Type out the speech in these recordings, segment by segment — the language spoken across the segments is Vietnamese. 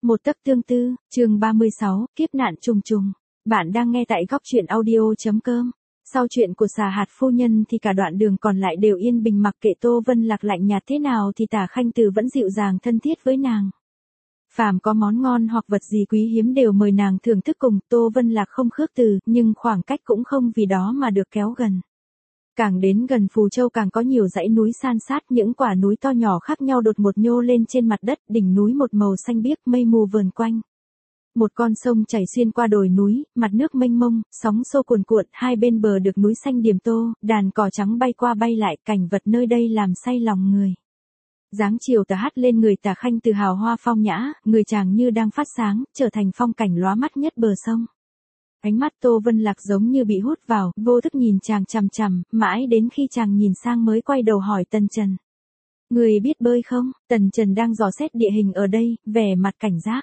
Một tấc tương tư, chương 36, kiếp nạn trùng trùng. Bạn đang nghe tại góc truyện audio.com. Sau chuyện của Xà Hạt phu nhân thì cả đoạn đường còn lại đều yên bình, mặc kệ Tô Vân Lạc lạnh nhạt thế nào thì Tả Khanh Từ vẫn dịu dàng thân thiết với nàng. Phàm có món ngon hoặc vật gì quý hiếm đều mời nàng thưởng thức cùng, Tô Vân Lạc không khước từ, nhưng khoảng cách cũng không vì đó mà được kéo gần. Càng đến gần Phù Châu càng có nhiều dãy núi san sát, những quả núi to nhỏ khác nhau đột ngột nhô lên trên mặt đất, đỉnh núi một màu xanh biếc, mây mù vờn quanh. Một con sông chảy xuyên qua đồi núi, mặt nước mênh mông, sóng xô cuồn cuộn, hai bên bờ được núi xanh điềm tô, đàn cò trắng bay qua bay lại, cảnh vật nơi đây làm say lòng người. Dáng chiều tà hắt lên người Tả Khanh Từ hào hoa phong nhã, người chàng như đang phát sáng, trở thành phong cảnh lóa mắt nhất bờ sông. Ánh mắt Tô Vân Lạc giống như bị hút vào, vô thức nhìn chàng chằm chằm, mãi đến khi chàng nhìn sang mới quay đầu hỏi Tần Trần. Người biết bơi không? Tần Trần đang dò xét địa hình ở đây, vẻ mặt cảnh giác.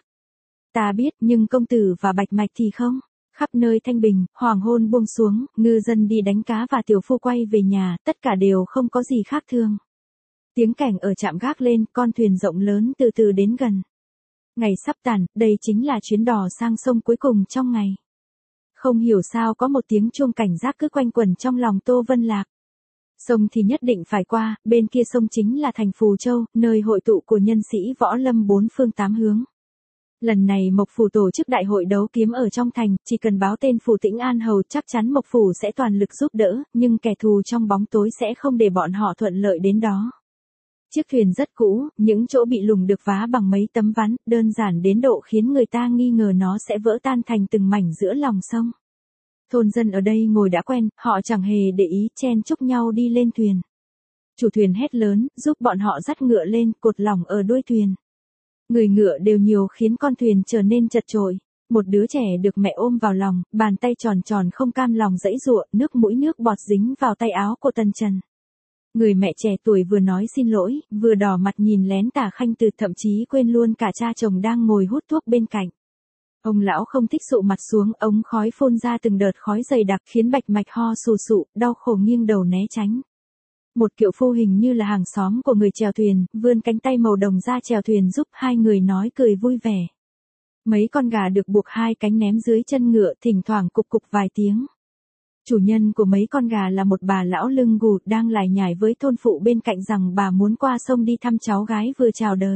Ta biết, nhưng công tử và Bạch Mạch thì không. Khắp nơi thanh bình, hoàng hôn buông xuống, ngư dân đi đánh cá và tiểu phu quay về nhà, tất cả đều không có gì khác thường. Tiếng kẻng ở trạm gác lên, con thuyền rộng lớn từ từ đến gần. Ngày sắp tàn, đây chính là chuyến đò sang sông cuối cùng trong ngày. Không hiểu sao có một tiếng chuông cảnh giác cứ quanh quẩn trong lòng Tô Vân Lạc. Sông thì nhất định phải qua, bên kia sông chính là thành Phù Châu, nơi hội tụ của nhân sĩ võ lâm bốn phương tám hướng. Lần này Mộc Phủ tổ chức đại hội đấu kiếm ở trong thành, chỉ cần báo tên Phủ Tĩnh An Hầu chắc chắn Mộc Phủ sẽ toàn lực giúp đỡ, nhưng kẻ thù trong bóng tối sẽ không để bọn họ thuận lợi đến đó. Chiếc thuyền rất cũ, những chỗ bị lủng được vá bằng mấy tấm ván, đơn giản đến độ khiến người ta nghi ngờ nó sẽ vỡ tan thành từng mảnh giữa lòng sông. Thôn dân ở đây ngồi đã quen, họ chẳng hề để ý, chen chúc nhau đi lên thuyền. Chủ thuyền hét lớn, giúp bọn họ dắt ngựa lên, cột lỏng ở đuôi thuyền. Người ngựa đều nhiều khiến con thuyền trở nên chật chội. Một đứa trẻ được mẹ ôm vào lòng, bàn tay tròn tròn không cam lòng giãy giụa, nước mũi nước bọt dính vào tay áo của Tần Trần. Người mẹ trẻ tuổi vừa nói xin lỗi, vừa đỏ mặt nhìn lén Tả Khanh Từ, thậm chí quên luôn cả cha chồng đang ngồi hút thuốc bên cạnh. Ông lão không thích sụ mặt xuống, ống khói phun ra từng đợt khói dày đặc khiến Bạch Mạch ho sù sụ, đau khổ nghiêng đầu né tránh. Một kiệu phu hình như là hàng xóm của người chèo thuyền, vươn cánh tay màu đồng ra chèo thuyền giúp, hai người nói cười vui vẻ. Mấy con gà được buộc hai cánh ném dưới chân ngựa, thỉnh thoảng cục cục vài tiếng. Chủ nhân của mấy con gà là một bà lão lưng gù, đang lải nhải với thôn phụ bên cạnh rằng bà muốn qua sông đi thăm cháu gái vừa chào đời.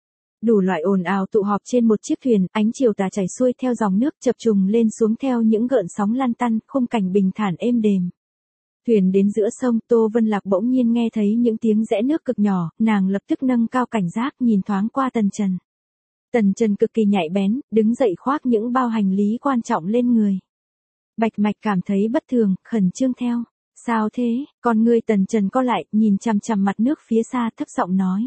Đủ loại ồn ào tụ họp trên một chiếc thuyền, ánh chiều tà chảy xuôi theo dòng nước chập trùng lên xuống theo những gợn sóng lăn tăn, khung cảnh bình thản êm đềm. Thuyền đến giữa sông, Tô Vân Lạc bỗng nhiên nghe thấy những tiếng rẽ nước cực nhỏ, nàng lập tức nâng cao cảnh giác nhìn thoáng qua Tần Trần. Tần Trần cực kỳ nhạy bén, đứng dậy khoác những bao hành lý quan trọng lên người. Bạch Mạch cảm thấy bất thường, khẩn trương theo. Sao thế? Con người Tần Trần co lại, nhìn chằm chằm mặt nước phía xa, thấp giọng nói.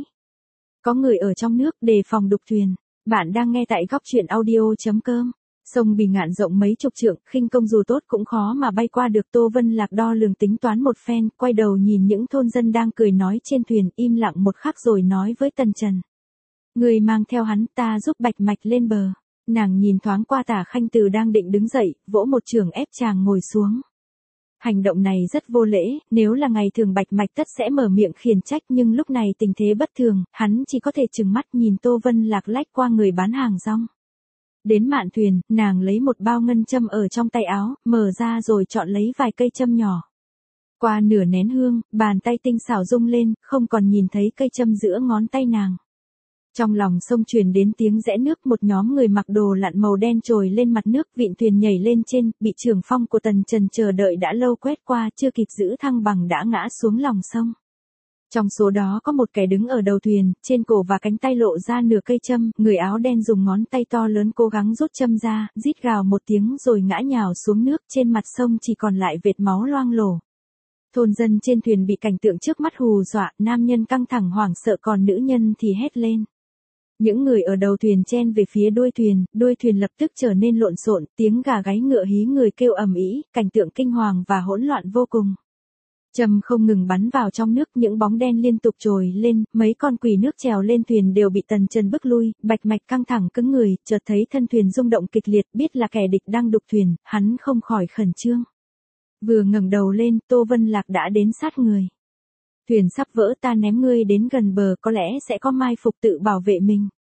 Có người ở trong nước, đề phòng đục thuyền. Bạn đang nghe tại góc truyện audio.com. Sông Bì Ngạn rộng mấy chục trượng, khinh công dù tốt cũng khó mà bay qua được. Tô Vân Lạc đo lường tính toán một phen, quay đầu nhìn những thôn dân đang cười nói trên thuyền, im lặng một khắc rồi nói với Tần Trần. Người mang theo hắn, ta giúp Bạch Mạch lên bờ. Nàng nhìn thoáng qua Tả Khanh Từ đang định đứng dậy, vỗ một chưởng ép chàng ngồi xuống. Hành động này rất vô lễ, nếu là ngày thường Bạch Mạch tất sẽ mở miệng khiển trách, nhưng lúc này tình thế bất thường, hắn chỉ có thể trừng mắt nhìn Tô Vân Lạc lách qua người bán hàng rong. Đến mạn thuyền, nàng lấy một bao ngân châm ở trong tay áo, mở ra rồi chọn lấy vài cây châm nhỏ. Qua nửa nén hương, bàn tay tinh xảo rung lên, không còn nhìn thấy cây châm giữa ngón tay nàng. Trong lòng sông truyền đến tiếng rẽ nước, một nhóm người mặc đồ lặn màu đen trồi lên mặt nước, vịn thuyền nhảy lên trên, bị trưởng phong của Tần Trần chờ đợi đã lâu quét qua, chưa kịp giữ thăng bằng đã ngã xuống lòng sông. Trong số đó có một kẻ đứng ở đầu thuyền, trên cổ và cánh tay lộ ra nửa cây châm, người áo đen dùng ngón tay to lớn cố gắng rút châm ra, rít gào một tiếng rồi ngã nhào xuống nước, trên mặt sông chỉ còn lại vệt máu loang lổ. Thôn dân trên thuyền bị cảnh tượng trước mắt hù dọa, nam nhân căng thẳng hoảng sợ còn nữ nhân thì hét lên. Những người ở đầu thuyền chen về phía đuôi thuyền lập tức trở nên lộn xộn, tiếng gà gáy ngựa hí người kêu ầm ĩ, cảnh tượng kinh hoàng và hỗn loạn vô cùng. Châm không ngừng bắn vào trong nước, những bóng đen liên tục trồi lên, mấy con quỷ nước trèo lên thuyền đều bị Tần Trần bức lui, Bạch Mạch căng thẳng cứng người, chợt thấy thân thuyền rung động kịch liệt, biết là kẻ địch đang đục thuyền, hắn không khỏi khẩn trương. Vừa ngẩng đầu lên, Tô Vân Lạc đã đến sát người. Thuyền sắp vỡ, ta ném ngươi đến gần bờ, có lẽ sẽ có mai phục tự bảo vệ mình.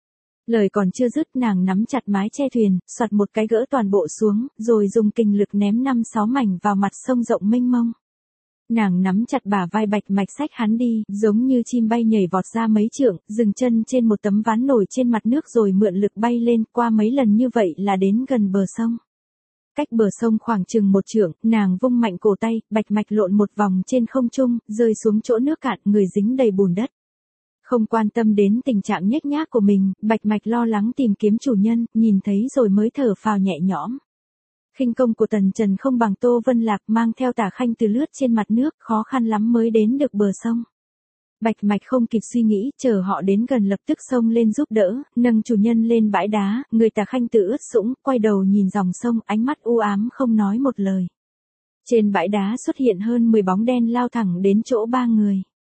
Lời còn chưa dứt nàng nắm chặt mái che thuyền, xoạt một cái gỡ toàn bộ xuống, rồi dùng kình lực ném 5-6 mảnh vào mặt sông rộng mênh mông. Nàng nắm chặt bả vai Bạch Mạch xách hắn đi, giống như chim bay nhảy vọt ra mấy trượng, dừng chân trên một tấm ván nổi trên mặt nước rồi mượn lực bay lên, qua mấy lần như vậy là đến gần bờ sông. Cách bờ sông khoảng chừng 1 trượng, nàng vung mạnh cổ tay, Bạch Mạch lộn một vòng trên không trung, rơi xuống chỗ nước cạn, người dính đầy bùn đất. Không quan tâm đến tình trạng nhếch nhác của mình, Bạch Mạch lo lắng tìm kiếm chủ nhân, nhìn thấy rồi mới thở phào nhẹ nhõm. Khinh công của Tần Trần không bằng Tô Vân Lạc, mang theo Tả Khanh Từ lướt trên mặt nước, khó khăn lắm mới đến được bờ sông. Bạch Mạch không kịp suy nghĩ, chờ họ đến gần lập tức xông lên giúp đỡ, nâng chủ nhân lên bãi đá, người Tả Khanh Từ ướt sũng, quay đầu nhìn dòng sông, ánh mắt u ám không nói một lời. Trên bãi đá xuất hiện hơn 10 bóng đen lao thẳng đến chỗ 3 người.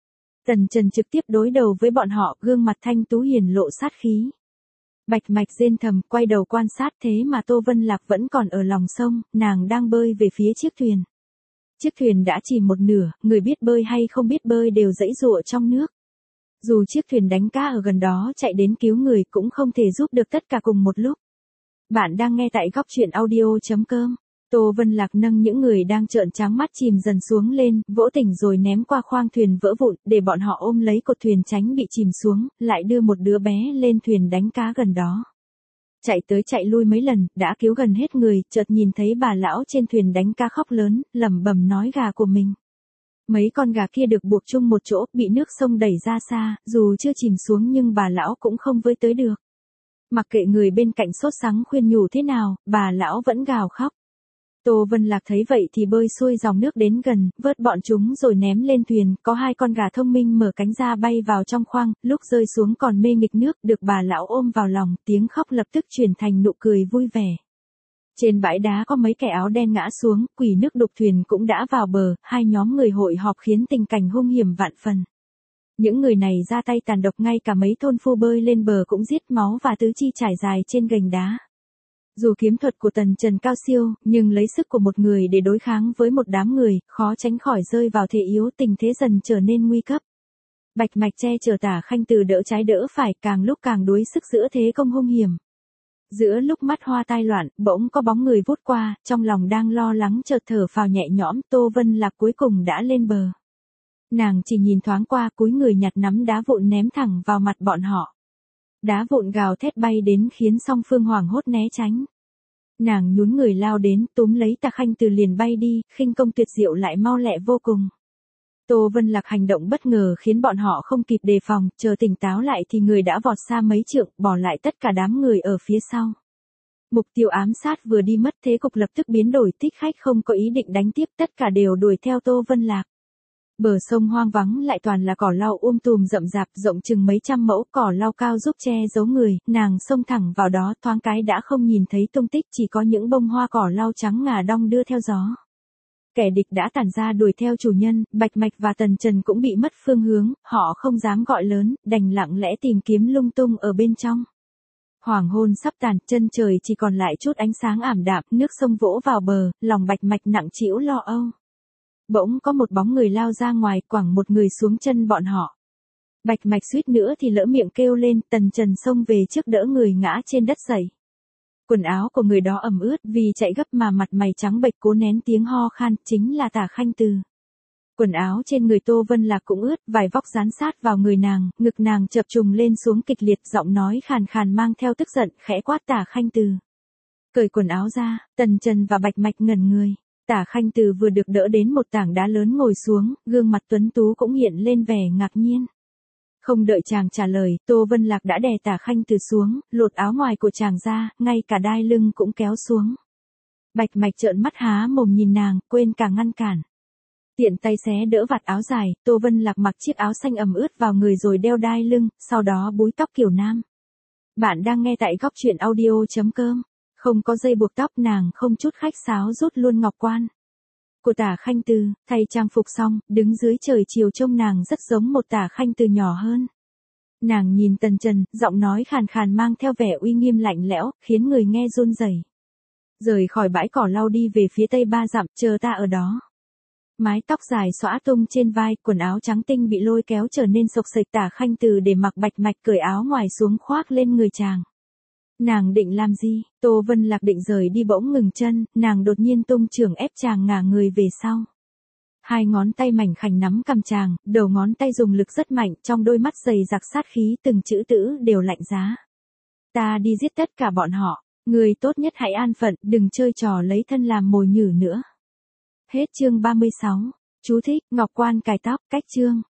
Tần Trần trực tiếp đối đầu với bọn họ, gương mặt thanh tú hiển lộ sát khí. Bạch Mạch rên thầm, quay đầu quan sát, thế mà Tô Vân Lạc vẫn còn ở lòng sông, nàng đang bơi về phía chiếc thuyền. Chiếc thuyền đã chìm một nửa, người biết bơi hay không biết bơi đều giãy giụa trong nước. Dù chiếc thuyền đánh cá ở gần đó chạy đến cứu người cũng không thể giúp được tất cả cùng một lúc. Bạn đang nghe tại góc truyện audio.com. Tô Vân Lạc nâng những người đang trợn trắng mắt chìm dần xuống lên, vỗ tỉnh rồi ném qua khoang thuyền vỡ vụn, để bọn họ ôm lấy cột thuyền tránh bị chìm xuống, lại đưa một đứa bé lên thuyền đánh cá gần đó. Chạy tới chạy lui mấy lần, đã cứu gần hết người, chợt nhìn thấy bà lão trên thuyền đánh cá khóc lớn, lẩm bẩm nói gà của mình. Mấy con gà kia được buộc chung một chỗ, bị nước sông đẩy ra xa, dù chưa chìm xuống nhưng bà lão cũng không với tới được. Mặc kệ người bên cạnh sốt sắng khuyên nhủ thế nào, bà lão vẫn gào khóc. Tô Vân Lạc thấy vậy thì bơi xuôi dòng nước đến gần, vớt bọn chúng rồi ném lên thuyền, có 2 con gà thông minh mở cánh ra bay vào trong khoang, lúc rơi xuống còn mê nghịch nước, được bà lão ôm vào lòng, tiếng khóc lập tức chuyển thành nụ cười vui vẻ. Trên bãi đá có mấy kẻ áo đen ngã xuống, quỷ nước đục thuyền cũng đã vào bờ, 2 nhóm người hội họp khiến tình cảnh hung hiểm vạn phần. Những người này ra tay tàn độc, ngay cả mấy thôn phu bơi lên bờ cũng giết máu và tứ chi trải dài trên gành đá. Dù kiếm thuật của Tần Trần cao siêu, nhưng lấy sức của một người để đối kháng với một đám người, khó tránh khỏi rơi vào thế yếu, tình thế dần trở nên nguy cấp. Bạch Mạch che chở Tả Khanh Từ đỡ trái đỡ phải, càng lúc càng đuối sức giữa thế công hung hiểm. Giữa lúc mắt hoa tai loạn, bỗng có bóng người vút qua, trong lòng đang lo lắng chợt thở phào nhẹ nhõm, Tô Vân Lạc cuối cùng đã lên bờ. Nàng chỉ nhìn thoáng qua, cúi người nhặt nắm đá vụn ném thẳng vào mặt bọn họ. Đá vụn gào thét bay đến khiến song phương hoảng hốt né tránh. Nàng nhún người lao đến, túm lấy Tả Khanh Từ liền bay đi, khinh công tuyệt diệu lại mau lẹ vô cùng. Tô Vân Lạc hành động bất ngờ khiến bọn họ không kịp đề phòng, chờ tỉnh táo lại thì người đã vọt xa mấy trượng, bỏ lại tất cả đám người ở phía sau. Mục tiêu ám sát vừa đi mất, thế cục lập tức biến đổi, thích khách không có ý định đánh tiếp, tất cả đều đuổi theo Tô Vân Lạc. Bờ sông hoang vắng lại toàn là cỏ lau tùm rậm rạp, rộng chừng mấy trăm mẫu, cỏ lau cao giúp che giấu người, nàng xông thẳng vào đó, thoáng cái đã không nhìn thấy tung tích, chỉ có những bông hoa cỏ lau trắng ngà đong đưa theo gió. Kẻ địch đã tản ra đuổi theo chủ nhân, Bạch Mạch và Tần Trần cũng bị mất phương hướng, họ không dám gọi lớn, đành lặng lẽ tìm kiếm lung tung ở bên trong. Hoàng hôn sắp tàn, chân trời chỉ còn lại chút ánh sáng ảm đạm, nước sông vỗ vào bờ, lòng Bạch Mạch nặng trĩu lo âu. Bỗng có một bóng người lao ra ngoài, quẳng một người xuống chân bọn họ. Bạch Mạch suýt nữa thì lỡ miệng kêu lên, Tần Trần xông về trước đỡ người ngã trên đất sẩy. Quần áo của người đó ẩm ướt, vì chạy gấp mà mặt mày trắng bệch, cố nén tiếng ho khan, chính là Tả Khanh Từ. Quần áo trên người Tô Vân Lạc cũng ướt, vải vóc dán sát vào người nàng, ngực nàng chập trùng lên xuống kịch liệt, giọng nói khàn khàn mang theo tức giận, khẽ quát Tả Khanh Từ. Cởi quần áo ra, Tần Trần và Bạch Mạch ngẩn người. Tả Khanh Từ vừa được đỡ đến một tảng đá lớn ngồi xuống, gương mặt tuấn tú cũng hiện lên vẻ ngạc nhiên. Không đợi chàng trả lời, Tô Vân Lạc đã đè Tả Khanh Từ xuống, lột áo ngoài của chàng ra, ngay cả đai lưng cũng kéo xuống. Bạch Mạch trợn mắt há mồm nhìn nàng, quên cả ngăn cản. Tiện tay xé đỡ vạt áo dài, Tô Vân Lạc mặc chiếc áo xanh ẩm ướt vào người rồi đeo đai lưng, sau đó búi tóc kiểu nam. Bạn đang nghe tại góc truyện audio.com. Không có dây buộc tóc, nàng không chút khách sáo rút luôn ngọc quan của Tả Khanh Từ, thay trang phục xong, đứng dưới trời chiều trông nàng rất giống một Tả Khanh Từ nhỏ hơn. Nàng nhìn Tần Trần, giọng nói khàn khàn mang theo vẻ uy nghiêm lạnh lẽo, khiến người nghe run rẩy. Rời khỏi bãi cỏ lau đi về phía tây 3 dặm, chờ ta ở đó. Mái tóc dài xõa tung trên vai, quần áo trắng tinh bị lôi kéo trở nên xộc xệch, Tả Khanh Từ để mặc bạch mạch cởi áo ngoài xuống khoác lên người chàng. Nàng định làm gì? Tô Vân Lạc định rời đi bỗng ngừng chân, nàng đột nhiên tung chưởng ép chàng ngả người về sau. Hai ngón tay mảnh khảnh nắm cằm chàng, đầu ngón tay dùng lực rất mạnh, trong đôi mắt dày dặc sát khí từng chữ tữ đều lạnh giá. Ta đi giết tất cả bọn họ, người tốt nhất hãy an phận, đừng chơi trò lấy thân làm mồi nhử nữa. Hết chương 36. Chú thích, Ngọc Quan cài tóc, cách chương.